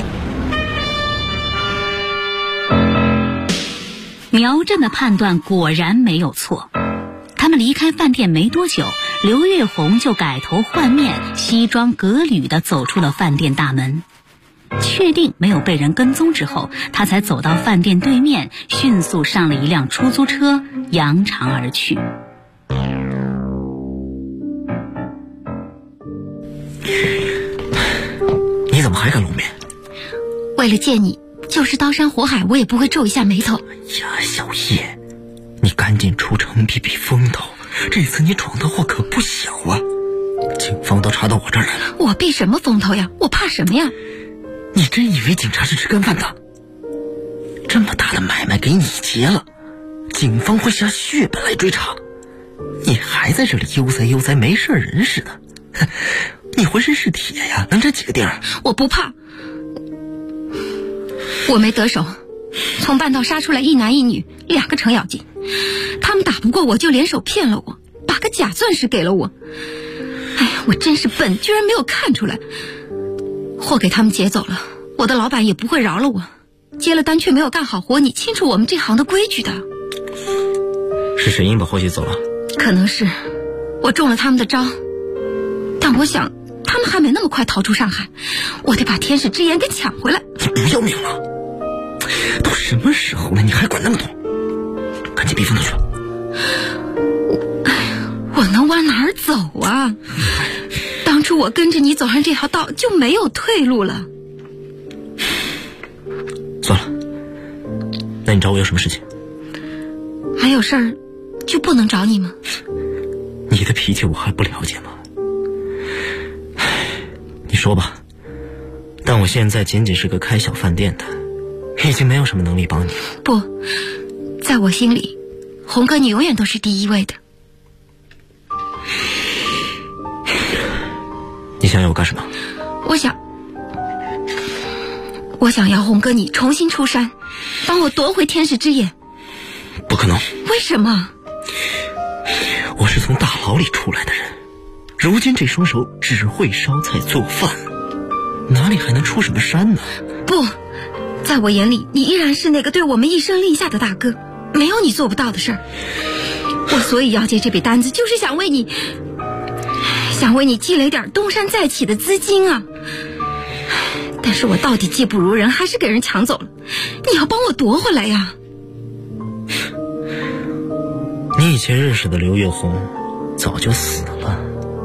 苗震的判断果然没有错。他们离开饭店没多久，刘月红就改头换面、西装革履地走出了饭店大门。确定没有被人跟踪之后，他才走到饭店对面，迅速上了一辆出租车，扬长而去。 你怎么还敢露面？ 为了见你，就是刀山火海，我也不会皱一下眉头。 呀，小叶，你赶紧出城避避风头，这次你闯的祸可不小啊！警方都查到我这儿来了。 我避什么风头呀？我怕什么呀？ 你真以为警察是吃干饭的？这么大的买卖给你结了，警方会下血本来追查，你还在这里悠哉悠哉没事人似的。你浑身是铁呀，能占几个地儿？ 我不怕，我没得手，从半道杀出来一男一女，2个程咬金，他们打不过我就联手骗了我，把个假钻石给了我。哎呀，我真是笨，居然没有看出来。货给他们劫走了，我的老板也不会饶了我。接了单却没有干好活，你清楚我们这行的规矩的。 是神鹰把货劫走了？ 可能是，我中了他们的招。但我想，他们还没那么快逃出上海，我得把天使之眼给抢回来。 你不要命了？都什么时候了，你还管那么多？赶紧避风头去吧。 我能往哪儿走啊？当初我跟着你走上这条道就没有退路了。 算了，那你找我有什么事情？ 还有事儿就不能找你吗？ 你的脾气我还不了解吗？你说吧，但我现在仅仅是个开小饭店的，已经没有什么能力帮你。 不，在我心里，红哥你永远都是第一位的。 你想要我干什么？ 我想要红哥你重新出山，帮我夺回天使之眼。 不可能。 为什么？ 我是从大牢里出来的人，如今这双手只会烧菜做饭，哪里还能出什么山呢？ 不，在我眼里，你依然是那个对我们一声令下的大哥，没有你做不到的事儿。我所以要接这笔单子，就是想为你积累点东山再起的资金啊。但是我到底技不如人，还是给人抢走了。你要帮我夺回来呀。 你以前认识的刘月红早就死了。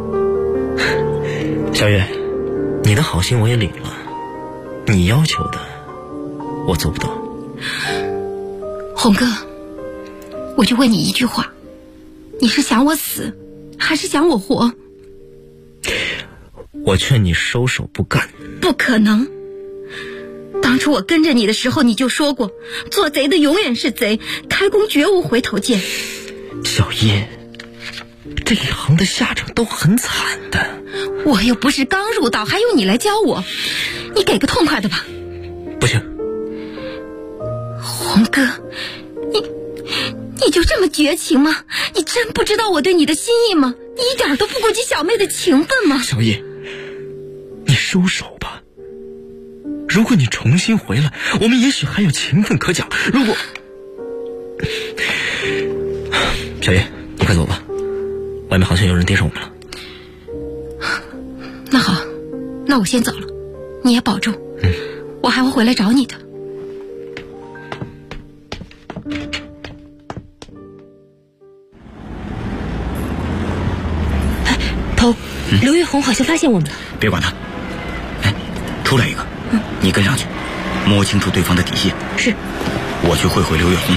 小月，你的好心我也领了，你要求的我做不到。 红哥，我就问你一句话，你是想我死还是想我活？ 我劝你收手不干。 不可能，当初我跟着你的时候你就说过，做贼的永远是贼，开弓绝无回头箭。 小叶，这一行的下场都很惨的。 我又不是刚入道，还用你来教我？你给个痛快的吧。 不行。 红哥，你就这么绝情吗？你真不知道我对你的心意吗？你一点都不顾及小妹的情分吗？ 小叶，你收手吧。如果你重新回来，我们也许还有情分可讲。如果……小叶，你快走吧，外面好像有人盯上我们了。 那好，那我先走了，你也保重。我还会回来找你的。 头，刘月红好像发现我们了。 别管他。哎，出来一个，你跟上去，摸清楚对方的底细。 是。 我去会刘月红。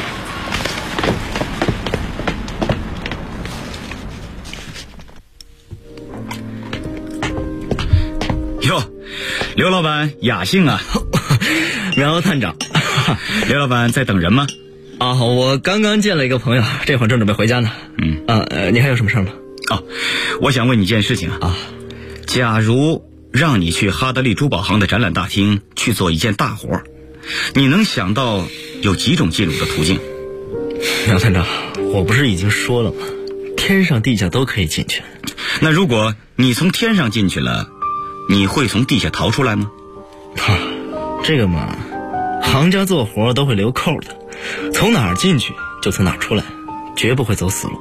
哟，刘老板雅兴啊！ 苗探长， 刘老板在等人吗？ 啊，我刚刚见了一个朋友，这会儿正准备回家呢。你还有什么事吗？ 我想问你一件事情啊。假如让你去哈德利珠宝行的展览大厅去做一件大活，你能想到有几种进入的途径？ 苗探长，我不是已经说了吗？天上地下都可以进去。 那如果你从天上进去了，你会从地下逃出来吗？ 这个嘛，行家做活都会留扣的，从哪儿进去就从哪儿出来，绝不会走死路。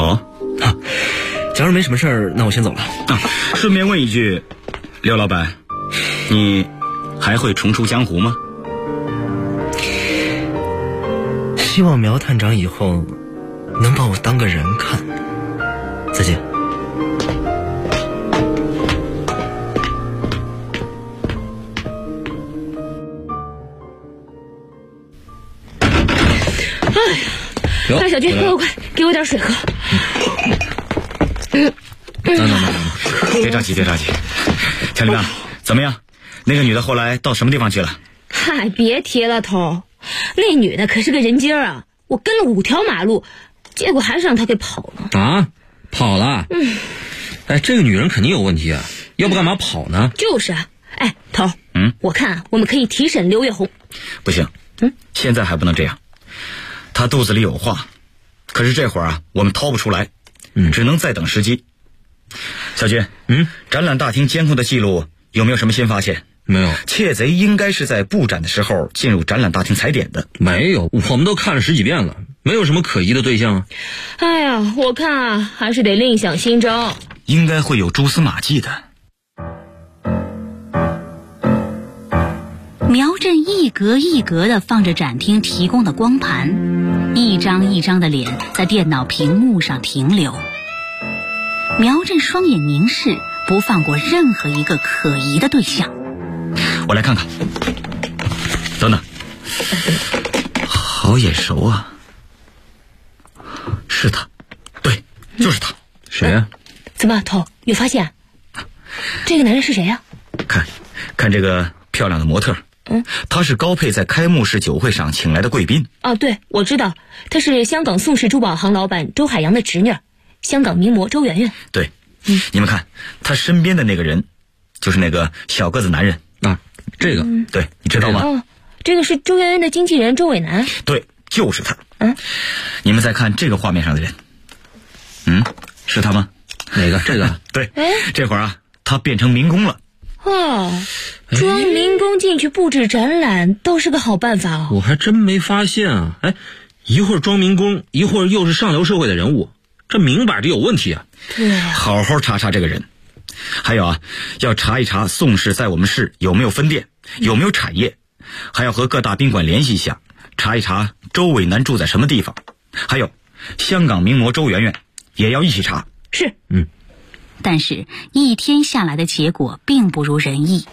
假如没什么事儿，那我先走了。 顺便问一句，刘老板，你还会重出江湖吗？ 希望苗探长以后能把我当个人看。再见。 快，小军，快，给我点水喝。 别着急。强林啊，怎么样？那个女的后来到什么地方去了？ 嗨，别提了，头。那女的可是个人精啊！我跟了5条马路，结果还是让她给跑了。 啊，跑了？这个女人肯定有问题啊，要不干嘛跑呢？ 就是啊。头，我看我们可以提审刘月红。 不行，现在还不能这样。她肚子里有话，可是这会儿我们掏不出来，只能再等时机。小军，展览大厅监控的记录有没有什么新发现？ 没有。 窃贼应该是在布展的时候进入展览大厅踩点的。 没有，我们都看了10几遍了，没有什么可疑的对象。 哎呀，我看还是得另想新招。 应该会有蛛丝马迹的。 苗振一格一格地放着展厅提供的光盘，一张一张的脸在电脑屏幕上停留。苗振双眼凝视，不放过任何一个可疑的对象。 我来看看，等等，好眼熟啊！是他，对，就是他。 谁啊？ 怎么，头有发现？这个男人是谁呀？ 看这个漂亮的模特。他是高佩在开幕式酒会上请来的贵宾。 对，我知道，他是香港宋氏珠宝行老板周海洋的侄女，香港名模周媛媛。 对，你们看，他身边的那个人，就是那个小个子男人啊。这个，对，你知道吗？ 这个是周媛媛的经纪人周伟南。 对，就是他。你们再看这个画面上的人，是他吗？ 哪个？这个？ 对，这会儿他变成民工了。 装民工进去布置展览倒是个好办法哦。 我还真没发现啊！一会儿装民工，一会儿又是上流社会的人物，这明摆着有问题啊！ 对， 好好查查这个人。还有要查一查宋氏在我们市有没有分店，有没有产业，还要和各大宾馆联系一下，查一查周伟南住在什么地方。还有香港名模周媛媛也要一起查， 是。 但是一天下来的结果并不如人意。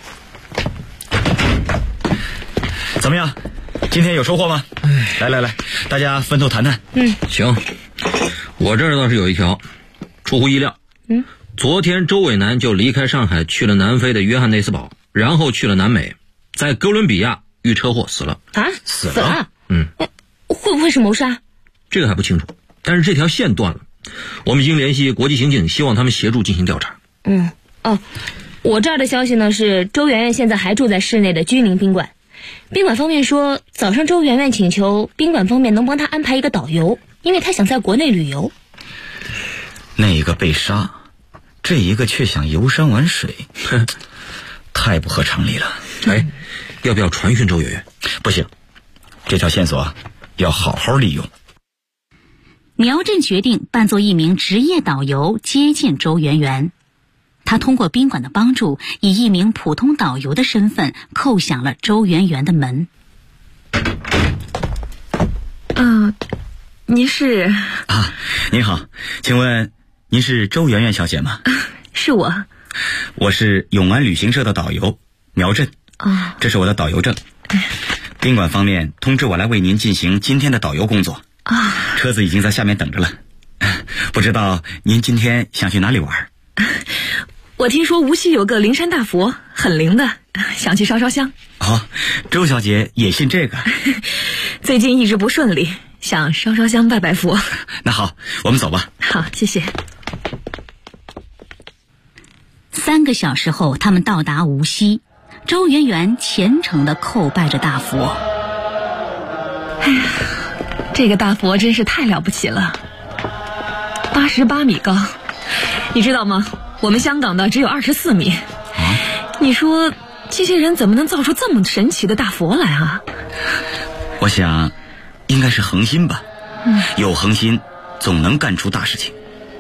怎么样？今天有收获吗？来，大家分头谈谈。 行。我这儿倒是有一条，出乎意料。昨天周伟南就离开上海去了南非的约翰内斯堡，然后去了南美，在哥伦比亚遇车祸死了。 啊？ 死了？ 会不会是谋杀？ 这个还不清楚，但是这条线断了。我们已经联系国际刑警，希望他们协助进行调查。 我这儿的消息呢是周媛媛现在还住在市内的居宁宾馆。宾馆方面说，早上周媛媛请求宾馆方面能帮她安排一个导游，因为她想在国内旅游。 那一个被杀，这一个却想游山玩水，太不合常理了。 要不要传讯周媛媛？ 不行，这条线索要好好利用。 苗振决定扮作一名职业导游接近周媛媛。他通过宾馆的帮助，以一名普通导游的身份叩响了周媛媛的门。 您是？ 您好，请问您是周媛媛小姐吗？ 是我。 我是永安旅行社的导游苗振。这是我的导游证。宾馆方面通知我来为您进行今天的导游工作。车子已经在下面等着了。不知道您今天想去哪里玩？ 我听说无锡有个灵山大佛，很灵的，想去烧烧香。 周小姐也信这个？ 最近一直不顺利，想烧烧香拜拜佛。 那好，我们走吧。 好，谢谢。 3个小时后，他们到达无锡。周媛媛虔诚地叩拜着大佛。 这个大佛真是太了不起了，88米高。你知道吗？我们香港的只有24米。你说这些人怎么能造出这么神奇的大佛来啊？ 我想应该是恒心吧。有恒心总能干出大事情。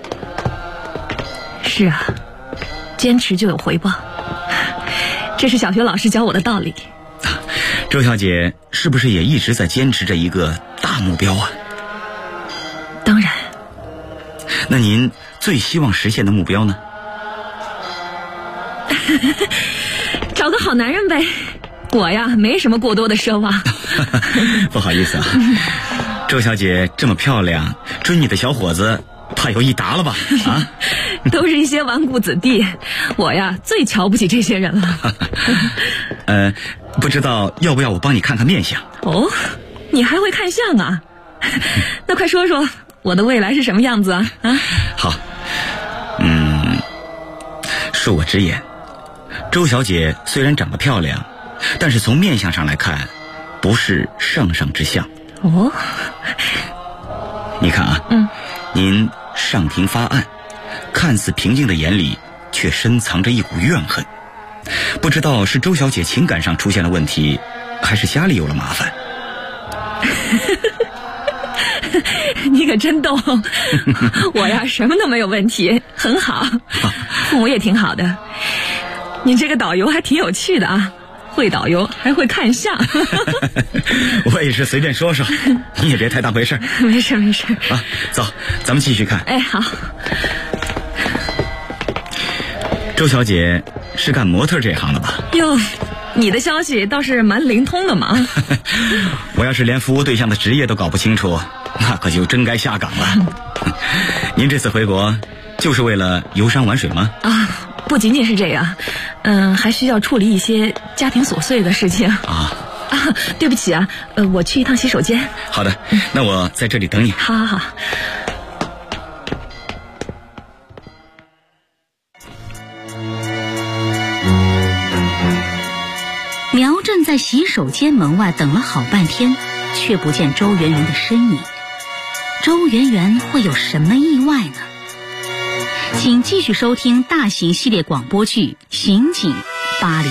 是啊，坚持就有回报，这是小学老师教我的道理。 周小姐是不是也一直在坚持着一个大目标啊？ 当然。 那您最希望实现的目标呢？ 找个好男人呗。我呀没什么过多的奢望。 不好意思啊，周小姐这么漂亮，追你的小伙子怕有一打了吧？ 都是一些纨绔子弟，我呀最瞧不起这些人了。 不知道要不要我帮你看看面相？ 你还会看相啊？那快说说我的未来是什么样子啊？ 好，恕我直言，周小姐虽然长得漂亮，但是从面相上来看，不是上上之相。你看啊，您上庭发案，看似平静的眼里，却深藏着一股怨恨。不知道是周小姐情感上出现了问题，还是家里有了麻烦。 你可真逗。我呀什么都没有问题，很好，父母也挺好的。你这个导游还挺有趣的啊，会导游还会看相。 我也是随便说说，你也别太当回事。 没事没事。 走，咱们继续看。 好。 周小姐是干模特这行的吧？ 哟，你的消息倒是蛮灵通的嘛。 我要是连服务对象的职业都搞不清楚，那可就真该下岗了。您这次回国就是为了游山玩水吗？ 不仅仅是这样，还需要处理一些家庭琐碎的事情。对不起啊，我去一趟洗手间。 好的，那我在这里等你。 好。 苗振在洗手间门外等了好半天，却不见周媛媛的身影。周媛媛会有什么意外呢？请继续收听大型系列广播剧《刑警803》。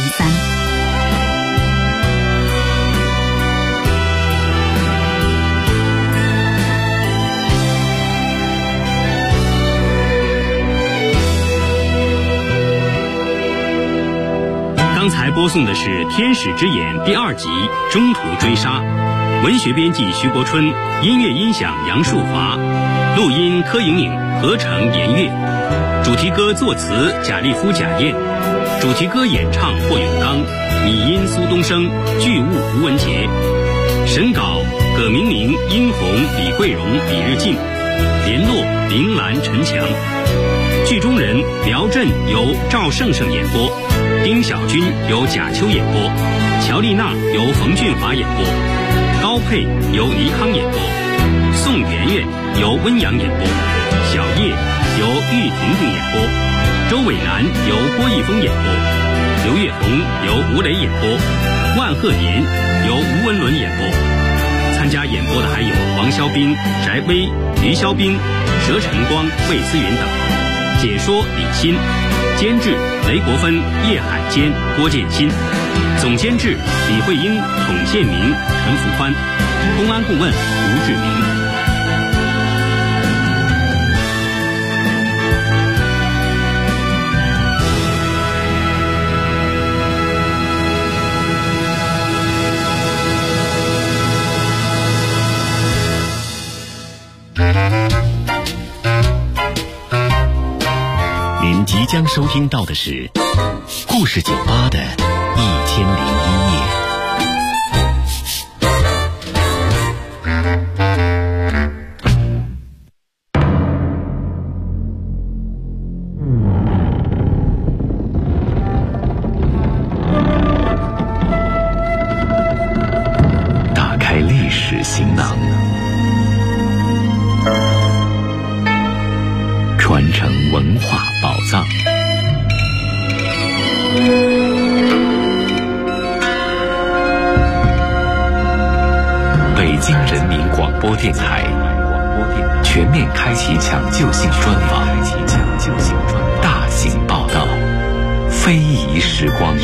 刚才播送的是《天使之眼》第2集《中途追杀》，文学编辑徐国春，音乐音响杨树华。 录音柯莹莹，合成严悦，主题歌作词贾立夫、贾燕，主题歌演唱霍永刚，拟音苏东升，剧务吴文杰，审稿葛明明、殷红、李桂荣、李日进，联络林兰、陈强。剧中人苗震由赵胜胜演播，丁小军由贾秋演播，乔丽娜由冯俊华演播，高佩由倪康演播，宋媛媛由温阳演播，小叶由玉婷婷演播，周伟南由郭逸峰演播，刘月红由吴磊演播，万鹤年由吴文伦演播。参加演播的还有王肖兵、翟威、于肖兵、佘晨光、魏思云等。解说李欣，监制雷国芬、叶海坚、郭建新，总监制李慧英、董建明、陈福宽，公安顾问吴志明。 您即将收听到的是故事酒吧的1001夜。打开历史行囊，传承文化宝藏。北京人民广播电台全面开启抢救性专访，大型报道，非遗时光。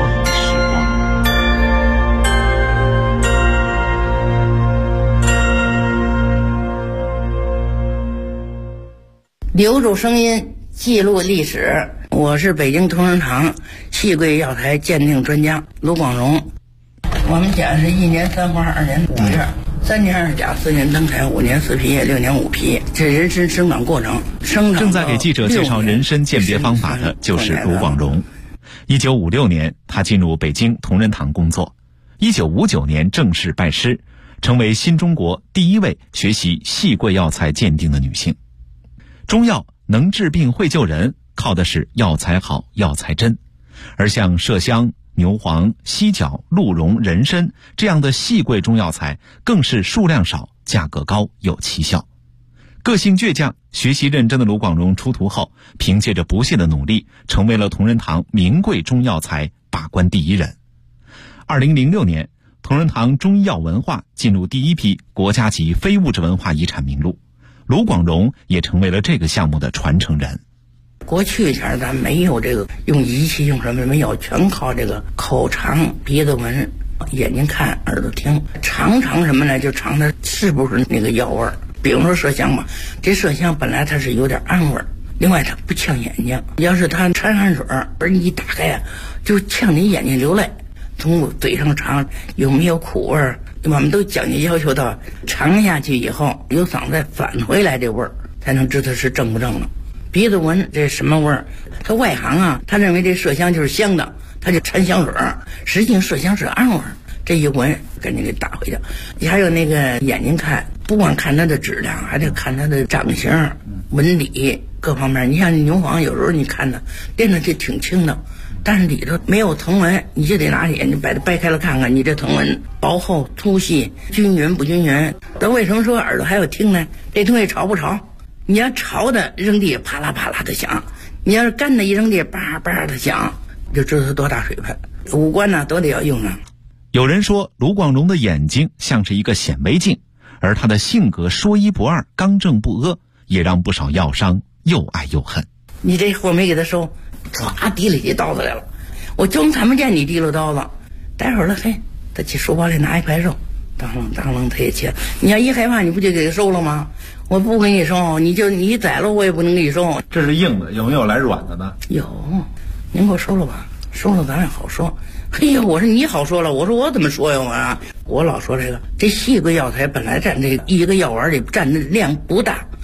留住声音，记录历史。我是北京同仁堂戏柜药材鉴定专家卢广荣。我们家是1年3花2年5月，3年2甲4年灯台5年4皮叶6年5皮，这人参生长过程。 正在给记者介绍人参鉴别方法的就是卢广荣。1956年，他进入北京同仁堂工作。1959年正式拜师，成为新中国第一位学习戏柜药材鉴定的女性。中药能治病会救人，靠的是药材好、药材真。而像麝香、牛黄、犀角、鹿茸、人参这样的细贵中药材，更是数量少、价格高、有奇效。个性倔强、学习认真的卢广荣出徒后，凭借着不懈的努力，成为了同仁堂名贵中药材把关第一人。2006年，同仁堂中医药文化进入第一批国家级非物质文化遗产名录，卢广荣也成为了这个项目的传承人。 过去前咱没有这个用仪器用什么没有，全靠这个口尝、鼻子闻、眼睛看、耳朵听，尝什么呢？就尝它是不是那个药味儿。比如说麝香吧，这麝香本来它是有点暗味儿，另外它不呛眼睛。要是它掺汗水而你一打开啊，就呛你眼睛流泪。从嘴上尝有没有苦味儿，我们都讲究要求到尝下去以后由嗓子再返回来这味儿，才能知道是正不正了。鼻子闻这什么味儿？他外行啊，他认为这麝香就是香的，他就掺香水儿，实际上麝香是暗味儿。这一闻赶紧给打回去。你还有那个眼睛看，不光看它的质量，还得看它的长形、纹理各方面。你像牛黄，有时候你看它练的就挺轻的，但是里头没有藤纹，你就得拿眼睛把它掰开了看看，你这藤纹薄厚、粗细、均匀不均匀。但为什么说耳朵还有听呢？这东西潮不潮？你要潮的扔地啪啦啪啦的响，你要是干的一扔地叭叭的响，就知道它多大水分。五官呢都得要用上。 有人说卢广荣的眼睛像是一个显微镜，而他的性格说一不二、刚正不阿，也让不少药商又爱又恨。 你这货没给他收，唰提了起刀子来了，我就看不见你提了刀子。待会儿了，嘿，他去书包里拿一块肉，当啷他也切。你要一害怕，你不就给他收了吗？我不给你收，你宰了我也不能给你收。 这是硬的，有没有来软的呢？ 有，您给我收了吧，收了咱也好说。嘿呀，我说你好说了，我说我怎么说呀我老说这细贵药材本来占这一个药丸里占的量不大，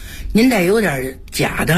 您再有点假的